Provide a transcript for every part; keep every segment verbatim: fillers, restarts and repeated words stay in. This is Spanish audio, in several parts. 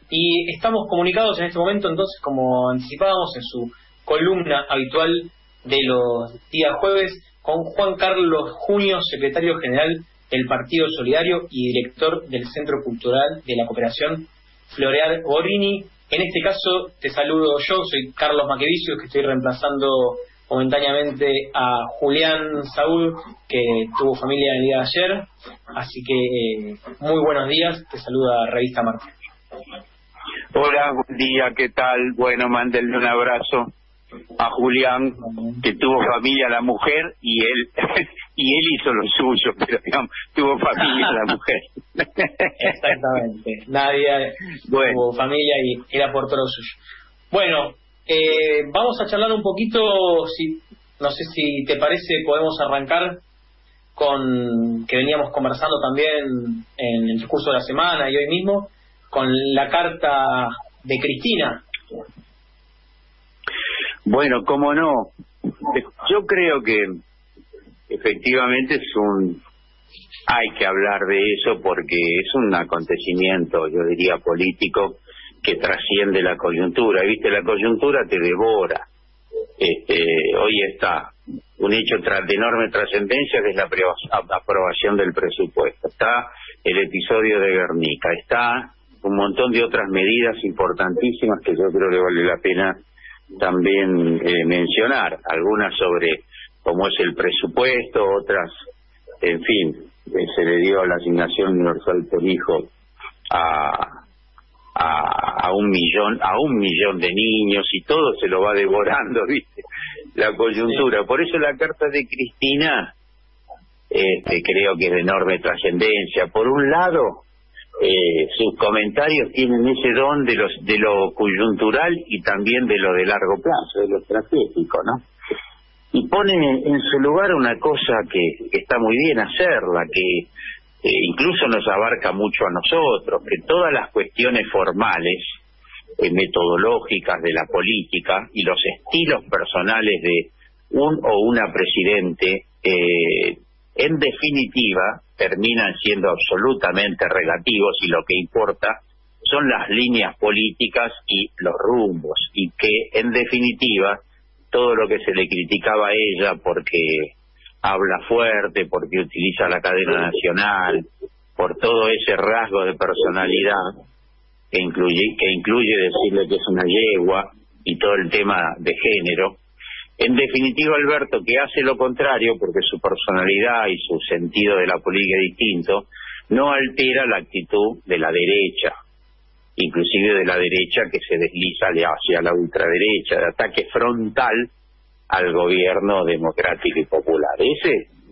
Y estamos comunicados en este momento, entonces, como anticipábamos en su columna habitual de los días jueves, con Juan Carlos Junio, secretario general del Partido Solidario y director del Centro Cultural de la Cooperación Floreal Gorini. En este caso te saludo yo, soy Carlos Maquevicius, que estoy reemplazando momentáneamente a Julián Saúl, que tuvo familia el día de ayer. Así que eh, muy buenos días, te saluda Revista Marte. Hola, buen día, ¿qué tal? Bueno, mándenle un abrazo a Julián, que tuvo familia la mujer y él y él hizo lo suyo, pero digamos, tuvo familia la mujer. Exactamente, nadie bueno. tuvo familia y era por todo lo suyo. Bueno, eh, vamos a charlar un poquito, si no sé si te parece, podemos arrancar con que veníamos conversando también en el discurso de la semana y hoy mismo, con la carta de Cristina. Bueno, cómo no. Yo creo que efectivamente es un... hay que hablar de eso porque es un acontecimiento, yo diría, político que trasciende la coyuntura. ¿Viste? La coyuntura te devora. Este, hoy está un hecho de enorme trascendencia, que es la aprobación del presupuesto. Está el episodio de Guernica. Está un montón de otras medidas importantísimas que yo creo que vale la pena también eh, mencionar, algunas sobre cómo es el presupuesto, otras, en fin, eh, se le dio la asignación universal por hijo a, a a un millón a un millón de niños y todo se lo va devorando, ¿viste? La coyuntura. Por eso la carta de Cristina este, creo que es de enorme trascendencia. Por un lado, Eh, sus comentarios tienen ese don de los de lo coyuntural y también de lo de largo plazo, de lo estratégico, ¿no? Y pone en su lugar una cosa que, que está muy bien hacerla, que eh, incluso nos abarca mucho a nosotros, que todas las cuestiones formales, eh, metodológicas de la política y los estilos personales de un o una presidente, eh, en definitiva, terminan siendo absolutamente relativos y lo que importa son las líneas políticas y los rumbos, y que en definitiva todo lo que se le criticaba a ella porque habla fuerte, porque utiliza la cadena nacional, por todo ese rasgo de personalidad que incluye, que incluye decirle que es una yegua y todo el tema de género. En definitiva, Alberto, que hace lo contrario, porque su personalidad y su sentido de la política es distinto, no altera la actitud de la derecha, inclusive de la derecha que se desliza hacia la ultraderecha, de ataque frontal al gobierno democrático y popular. Ese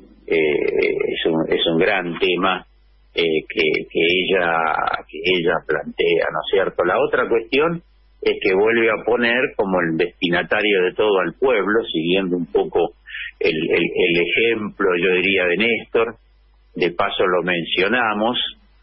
eh, es, un, es un gran tema eh, que, que ella que ella plantea, ¿no es cierto? La otra cuestión es que vuelve a poner como el destinatario de todo al pueblo, siguiendo un poco el, el, el ejemplo, yo diría, de Néstor. De paso lo mencionamos.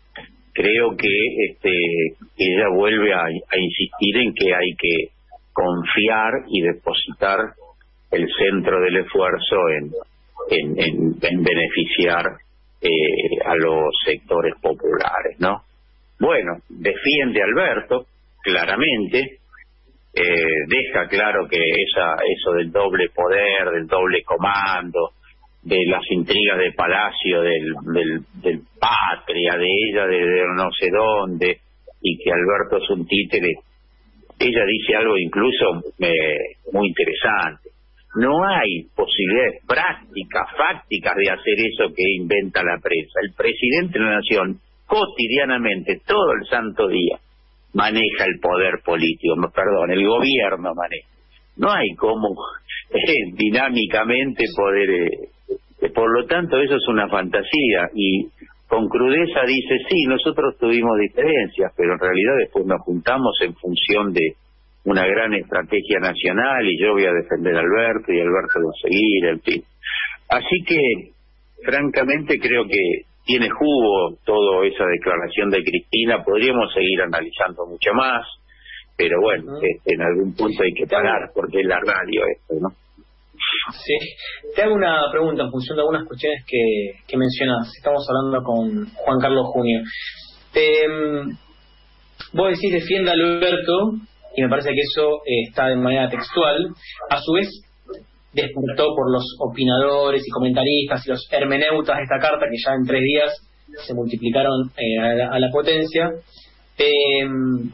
Creo que este ella vuelve a, a insistir en que hay que confiar y depositar el centro del esfuerzo en, en, en, en beneficiar eh, a los sectores populares, ¿no? Bueno, defiende a Alberto, claramente, eh, deja claro que esa eso del doble poder, del doble comando, de las intrigas de Palacio, del, del, del Patria, de ella, de, de no sé dónde, y que Alberto es un títere. Ella dice algo incluso eh, muy interesante. No hay posibilidades prácticas, fácticas de hacer eso que inventa la prensa. El presidente de la Nación, cotidianamente, todo el santo día, maneja el poder político, perdón, el gobierno maneja. No hay cómo eh, dinámicamente poder... Eh, por lo tanto, eso es una fantasía, y con crudeza dice, sí, nosotros tuvimos diferencias, pero en realidad después nos juntamos en función de una gran estrategia nacional, y yo voy a defender a Alberto, y Alberto va a seguir, en fin. Así que, francamente, creo que tiene jugo toda esa declaración de Cristina. Podríamos seguir analizando mucho más, pero bueno, uh-huh. este, en algún punto hay que parar, porque es la radio esto, ¿no? Sí. Te hago una pregunta en función de algunas cuestiones que, que mencionas. Estamos hablando con Juan Carlos Junio. Te, vos decís defienda a Alberto, y me parece que eso eh, está de manera textual. A su vez despertó por los opinadores y comentaristas y los hermeneutas de esta carta, que ya en tres días se multiplicaron eh, a, la, a la potencia. Eh,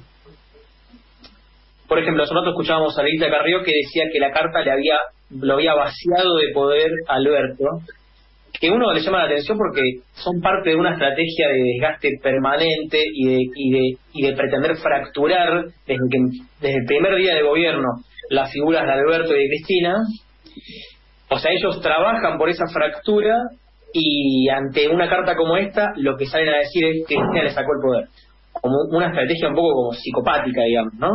por ejemplo, hace un rato escuchábamos a Rita Carrió, que decía que la carta le había lo había vaciado de poder a Alberto, que uno le llama la atención porque son parte de una estrategia de desgaste permanente y de y de, y de pretender fracturar desde que desde el primer día de gobierno las figuras de Alberto y de Cristina. O sea, ellos trabajan por esa fractura, y ante una carta como esta lo que salen a decir es que Cristina le sacó el poder, como una estrategia un poco como psicopática, digamos, ¿no?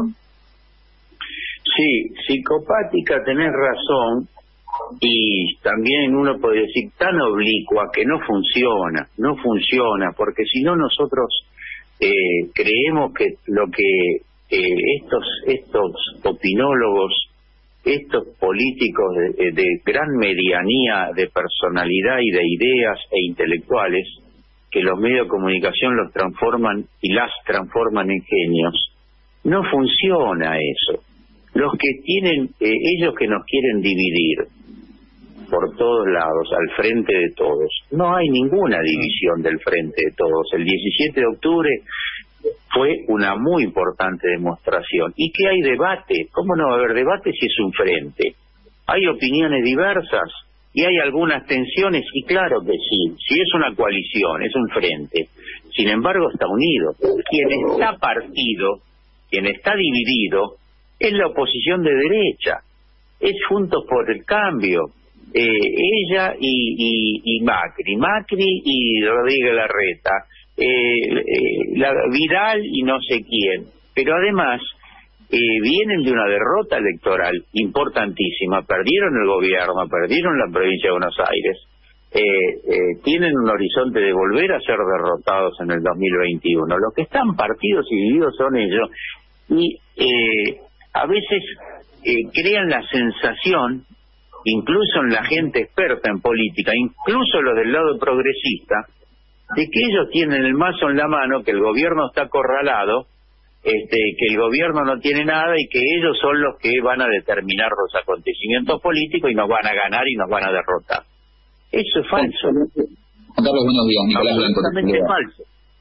Sí, psicopática, tenés razón, y también uno puede decir tan oblicua que no funciona, no funciona, porque si no nosotros eh, creemos que lo que eh, estos estos opinólogos, estos políticos de, de gran medianía de personalidad y de ideas e intelectuales, que los medios de comunicación los transforman y las transforman en genios, no funciona eso. Los que tienen, eh, ellos que nos quieren dividir por todos lados, al frente de todos, no hay ninguna división del frente de todos. El diecisiete de octubre fue una muy importante demostración. ¿Y qué hay debate? ¿Cómo no va a haber debate si es un frente? Hay opiniones diversas y hay algunas tensiones, y claro que sí, si es una coalición, es un frente. Sin embargo, está unido. Quien está partido, quien está dividido, es la oposición de derecha, es Juntos por el Cambio, eh, ella y, y, y Macri, Macri y Rodríguez Larreta, eh, eh, la Vidal y no sé quién, pero además eh, vienen de una derrota electoral importantísima, perdieron el gobierno, perdieron la provincia de Buenos Aires, eh, eh, tienen un horizonte de volver a ser derrotados en el dos mil veintiuno. Los que están partidos y divididos son ellos, y eh, a veces eh, crean la sensación, incluso en la gente experta en política, incluso los del lado progresista, de que ellos tienen el mazo en la mano, que el gobierno está acorralado, este, que el gobierno no tiene nada y que ellos son los que van a determinar los acontecimientos políticos y nos van a ganar y nos van a derrotar. Eso es falso. Juan Carlos, buenos días. Nicolás Blanco. Absolutamente falso.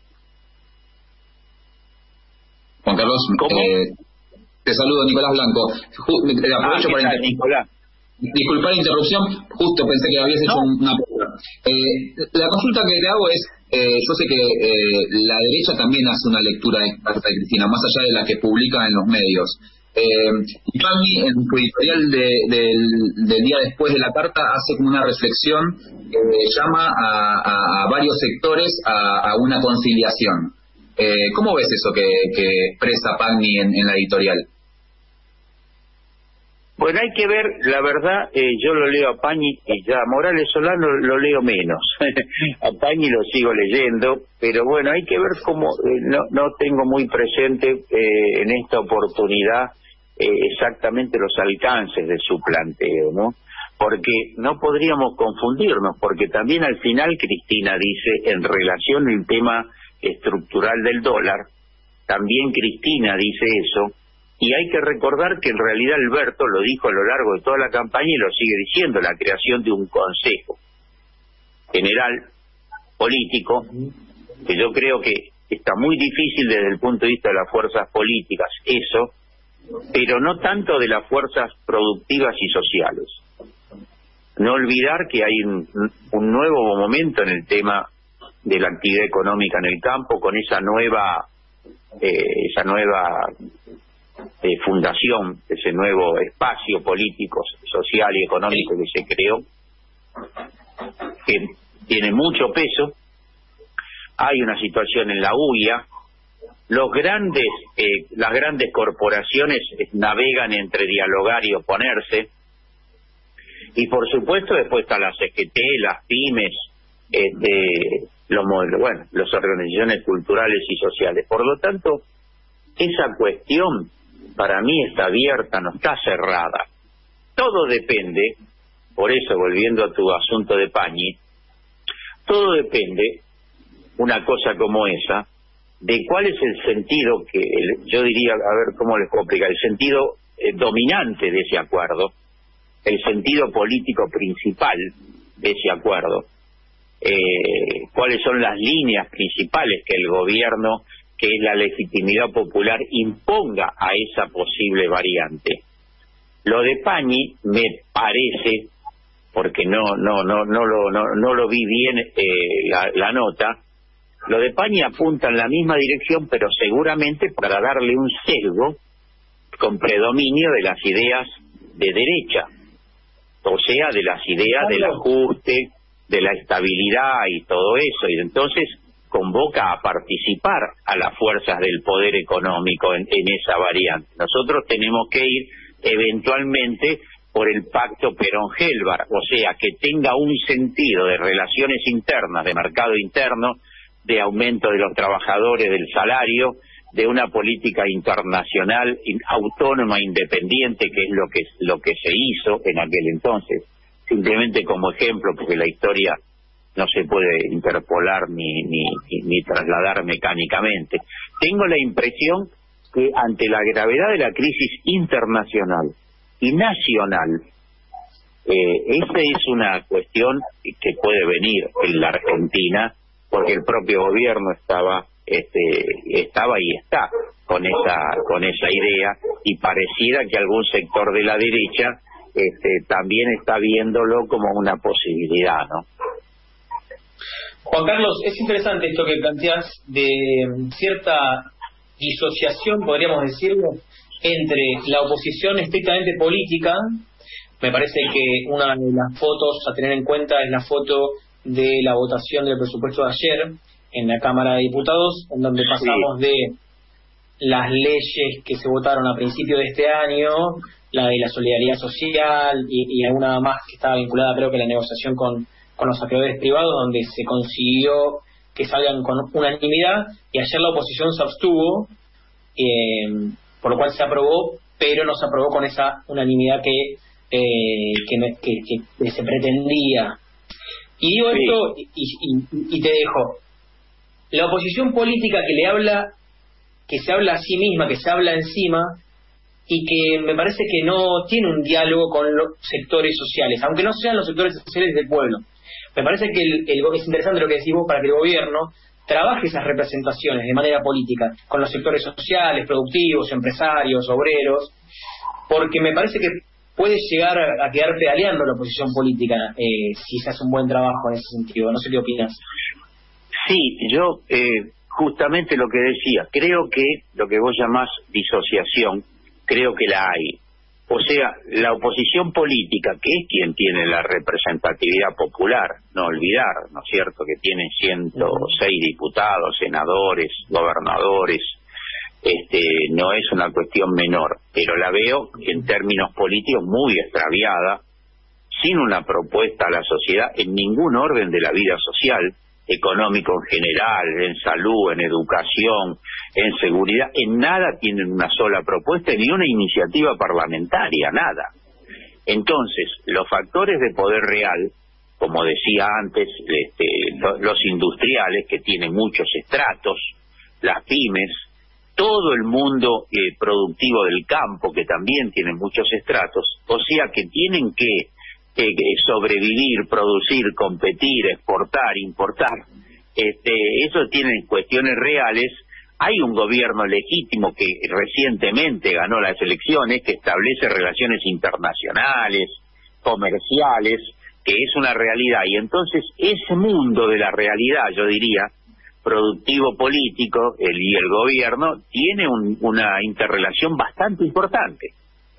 Juan Carlos, ¿Cómo? Eh... Te saludo, Nicolás Blanco. Ju eh, aprovecho ah, para tal, Nicolás. Disculpar la interrupción, justo pensé que habías hecho no. una pregunta. Eh, la consulta que te hago es, eh, yo sé que eh, la derecha también hace una lectura de esta carta de Cristina, más allá de la que publica en los medios. Eh, y Pagni, en su editorial de, de, del, del día después de la carta, hace como una reflexión que llama a, a, a varios sectores a, a una conciliación. Eh, ¿Cómo ves eso que, que expresa Pagni en, en la editorial? Bueno, hay que ver, la verdad, eh, yo lo leo a Pagni y ya a Morales Solano lo leo menos. A Pagni lo sigo leyendo, pero bueno, hay que ver cómo, eh, no, no tengo muy presente eh, en esta oportunidad eh, exactamente los alcances de su planteo, ¿no? Porque no podríamos confundirnos, porque también al final Cristina dice, en relación al tema estructural del dólar, también Cristina dice eso. Y hay que recordar que en realidad Alberto lo dijo a lo largo de toda la campaña y lo sigue diciendo, la creación de un Consejo General Político, que yo creo que está muy difícil desde el punto de vista de las fuerzas políticas, eso, pero no tanto de las fuerzas productivas y sociales. No olvidar que hay un, un nuevo momento en el tema de la actividad económica en el campo, con esa nueva, eh, esa nueva... Eh, fundación, ese nuevo espacio político, social y económico que se creó, que tiene mucho peso. Hay una situación en la U I A, los grandes, eh, las grandes corporaciones navegan entre dialogar y oponerse, y por supuesto después está la C G T, las pymes, este, los modelos, bueno, las organizaciones culturales y sociales. Por lo tanto, esa cuestión para mí está abierta, no está cerrada. Todo depende, por eso volviendo a tu asunto de Pagni, todo depende, una cosa como esa, de cuál es el sentido que, yo diría, a ver cómo les puedo explicar, el sentido eh, dominante de ese acuerdo, el sentido político principal de ese acuerdo, eh, cuáles son las líneas principales que el gobierno, que es la legitimidad popular, imponga a esa posible variante. Lo de Pañi me parece, porque no no no no lo no, no lo vi bien eh, la, la nota, lo de Pañi apunta en la misma dirección, pero seguramente para darle un sesgo con predominio de las ideas de derecha, o sea, de las ideas del ajuste, de la estabilidad y todo eso, y entonces convoca a participar a las fuerzas del poder económico en, en esa variante. Nosotros tenemos que ir eventualmente por el pacto Perón-Helvar, o sea, que tenga un sentido de relaciones internas, de mercado interno, de aumento de los trabajadores, del salario, de una política internacional autónoma, independiente, que es lo que lo que se hizo en aquel entonces. Simplemente como ejemplo, porque la historia no se puede interpolar ni, ni, ni, ni trasladar mecánicamente. Tengo la impresión que ante la gravedad de la crisis internacional y nacional, eh, esa es una cuestión que puede venir en la Argentina, porque el propio gobierno estaba este estaba y está con esa con esa idea, y pareciera que algún sector de la derecha este también está viéndolo como una posibilidad, ¿no? Juan Carlos, es interesante esto que planteas de cierta disociación, podríamos decirlo, entre la oposición estrictamente política. Me parece que una de las fotos a tener en cuenta es la foto de la votación del presupuesto de ayer en la Cámara de Diputados, en donde pasamos sí. de las leyes que se votaron a principios de este año, la de la solidaridad social y, y alguna más que estaba vinculada, creo que a la negociación con, con los acreedores privados, donde se consiguió que salgan con unanimidad, y ayer la oposición se abstuvo, eh, por lo cual se aprobó, pero no se aprobó con esa unanimidad que, eh, que, que, que, que se pretendía. Y digo sí. esto y, y, y te dejo. La oposición política que le habla, que se habla a sí misma, que se habla encima, y que me parece que no tiene un diálogo con los sectores sociales, aunque no sean los sectores sociales del pueblo. Me parece que el, el, es interesante lo que decís vos, para que el gobierno trabaje esas representaciones de manera política con los sectores sociales, productivos, empresarios, obreros, porque me parece que puede llegar a, a quedar pedaleando la oposición política eh, si se hace un buen trabajo en ese sentido. No sé qué opinas. Sí, yo eh, justamente lo que decía, creo que lo que vos llamás disociación, creo que la hay. O sea, la oposición política, que es quien tiene la representatividad popular, no olvidar, ¿no es cierto?, que tiene ciento seis diputados, senadores, gobernadores, este, no es una cuestión menor, pero la veo en términos políticos muy extraviada, sin una propuesta a la sociedad en ningún orden de la vida social, económico en general, en salud, en educación, en seguridad, en nada tienen una sola propuesta, ni una iniciativa parlamentaria, nada. Entonces, los factores de poder real, como decía antes, este, los industriales, que tienen muchos estratos, las pymes, todo el mundo eh, productivo del campo, que también tiene muchos estratos, o sea que tienen que Eh, sobrevivir, producir, competir, exportar, importar, este, eso tienen cuestiones reales. Hay un gobierno legítimo que recientemente ganó las elecciones, que establece relaciones internacionales, comerciales, que es una realidad, y entonces ese mundo de la realidad, yo diría, productivo político, el, y el gobierno, tiene un, una interrelación bastante importante.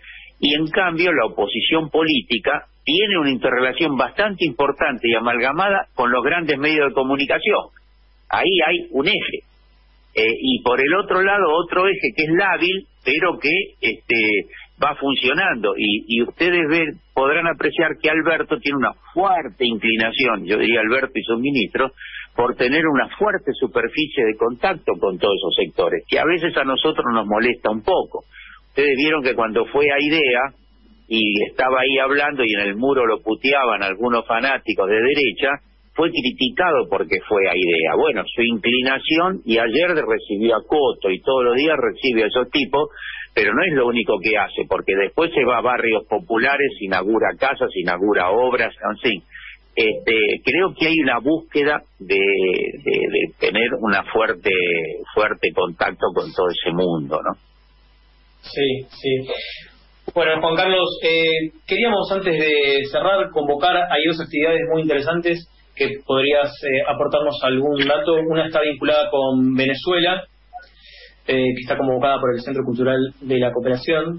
Y en cambio la oposición política tiene una interrelación bastante importante y amalgamada con los grandes medios de comunicación. Ahí hay un eje. Eh, y por el otro lado, otro eje que es lábil, pero que este va funcionando. Y, y ustedes ven, podrán apreciar que Alberto tiene una fuerte inclinación, yo diría Alberto y sus ministros, por tener una fuerte superficie de contacto con todos esos sectores, que a veces a nosotros nos molesta un poco. Ustedes vieron que cuando fue a IDEA, y estaba ahí hablando y en el muro lo puteaban algunos fanáticos de derecha, fue criticado porque fue a IDEA. Bueno, su inclinación, y ayer recibió a Coto y todos los días recibe a esos tipos, pero no es lo único que hace, porque después se va a barrios populares, inaugura casas, inaugura obras, en fin. Este, creo que hay una búsqueda de, de, de tener una fuerte fuerte contacto con todo ese mundo, ¿no? Sí, sí. Bueno, Juan Carlos, eh, queríamos antes de cerrar convocar, hay dos actividades muy interesantes que podrías eh, aportarnos algún dato. Una está vinculada con Venezuela, eh, que está convocada por el Centro Cultural de la Cooperación,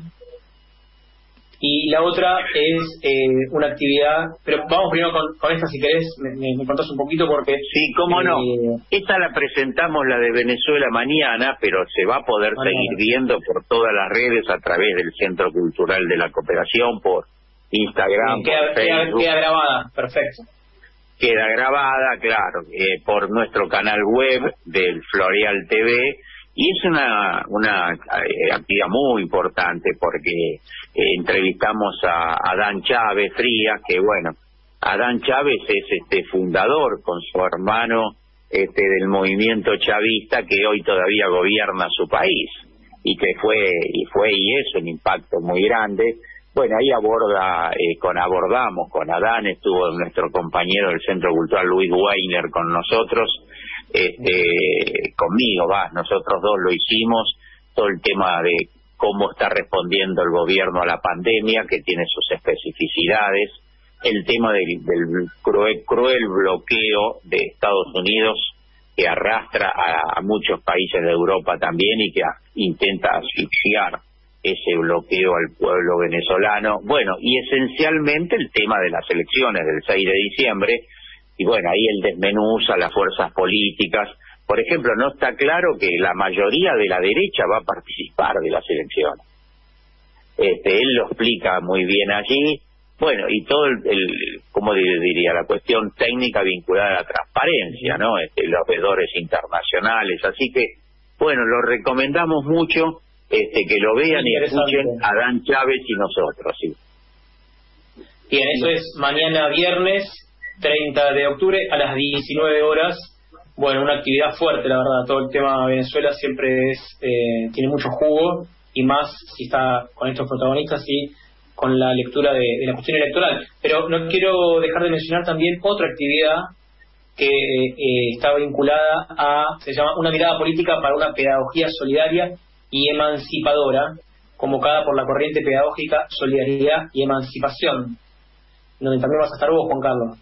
y la otra es eh, una actividad, pero vamos primero con, con esta, si querés, me, me, me contás un poquito porque... Sí, cómo eh, no. Esta la presentamos, la de Venezuela, mañana, pero se va a poder mañana. seguir viendo por todas las redes a través del Centro Cultural de la Cooperación, por Instagram, queda, por Facebook. Queda, queda grabada, perfecto. Queda grabada, claro, eh, por nuestro canal web del Floreal T V, y es una una eh, actividad muy importante porque eh, entrevistamos a Adán Chávez Frías, que bueno, Adán Chávez es este fundador con su hermano este del movimiento chavista que hoy todavía gobierna su país y que fue y fue y es un impacto muy grande. Bueno, ahí aborda, eh, con abordamos, con Adán, estuvo nuestro compañero del Centro Cultural Luis Weiner con nosotros, este, conmigo, va, nosotros dos lo hicimos, todo el tema de cómo está respondiendo el gobierno a la pandemia, que tiene sus especificidades, el tema del, del cruel, cruel bloqueo de Estados Unidos que arrastra a, a muchos países de Europa también y que a, intenta asfixiar ese bloqueo al pueblo venezolano. Bueno, y esencialmente el tema de las elecciones del seis de diciembre, y bueno, ahí él desmenuza las fuerzas políticas. Por ejemplo, no está claro que la mayoría de la derecha va a participar de las elecciones. Este, él lo explica muy bien allí. Bueno, y todo el, el ¿cómo diría? La cuestión técnica vinculada a la transparencia, ¿no? Este, los veedores internacionales. Así que, bueno, lo recomendamos mucho. Este, que lo vean y escuchen a Adán Chávez y nosotros, sí. Bien, eso es mañana viernes treinta de octubre a las diecinueve horas. Bueno, una actividad fuerte, la verdad. Todo el tema de Venezuela siempre es eh, tiene mucho jugo, y más si está con estos protagonistas y con la lectura de, de la cuestión electoral. Pero no quiero dejar de mencionar también otra actividad que eh, está vinculada a, se llama Una mirada política para una pedagogía solidaria y emancipadora, convocada por la corriente pedagógica Solidaridad y Emancipación, donde también vas a estar vos, Juan Carlos.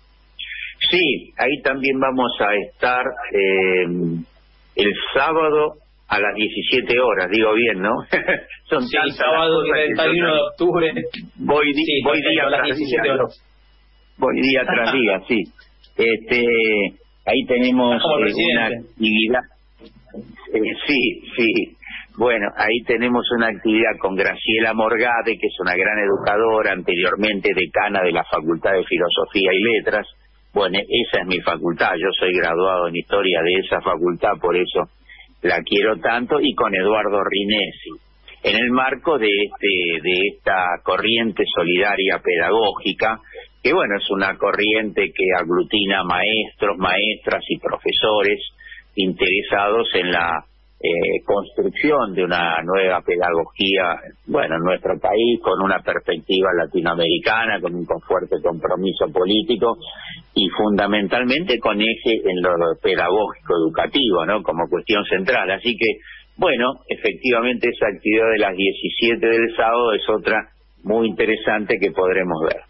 Sí, ahí también vamos a estar eh, el sábado a las diecisiete horas, digo bien, ¿no? Son sí, sábado treinta y uno de octubre. Voy, di sí, voy perfecto, día a las tras diecisiete día, horas. Voy día tras día, sí. Este, ahí tenemos eh, una actividad. Eh, sí, sí. Bueno, ahí tenemos una actividad con Graciela Morgade, que es una gran educadora, anteriormente decana de la Facultad de Filosofía y Letras. Bueno, esa es mi facultad, yo soy graduado en Historia de esa facultad, por eso la quiero tanto, y con Eduardo Rinesi, en el marco de este de esta corriente solidaria pedagógica, que bueno, es una corriente que aglutina maestros, maestras y profesores interesados en la Eh, construcción de una nueva pedagogía, bueno, en nuestro país, con una perspectiva latinoamericana, con un fuerte compromiso político y fundamentalmente con eje en lo pedagógico educativo, ¿no? Como cuestión central. Así que, bueno, efectivamente esa actividad de las diecisiete del sábado es otra muy interesante que podremos ver.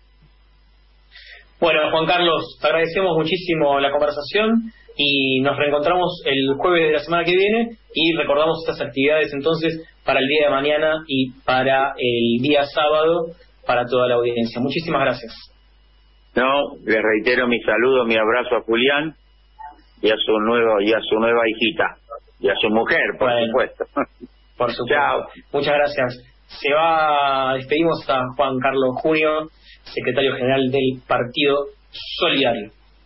Bueno, Juan Carlos, te agradecemos muchísimo la conversación y nos reencontramos el jueves de la semana que viene y recordamos estas actividades entonces para el día de mañana y para el día sábado para toda la audiencia. Muchísimas gracias. No, les reitero mi saludo, mi abrazo a Julián y a su nuevo y a su nueva hijita y a su mujer, por bueno, supuesto. Por supuesto. Chao. Muchas gracias. Se va, despedimos a Juan Carlos Junio, secretario general del Partido Solidario.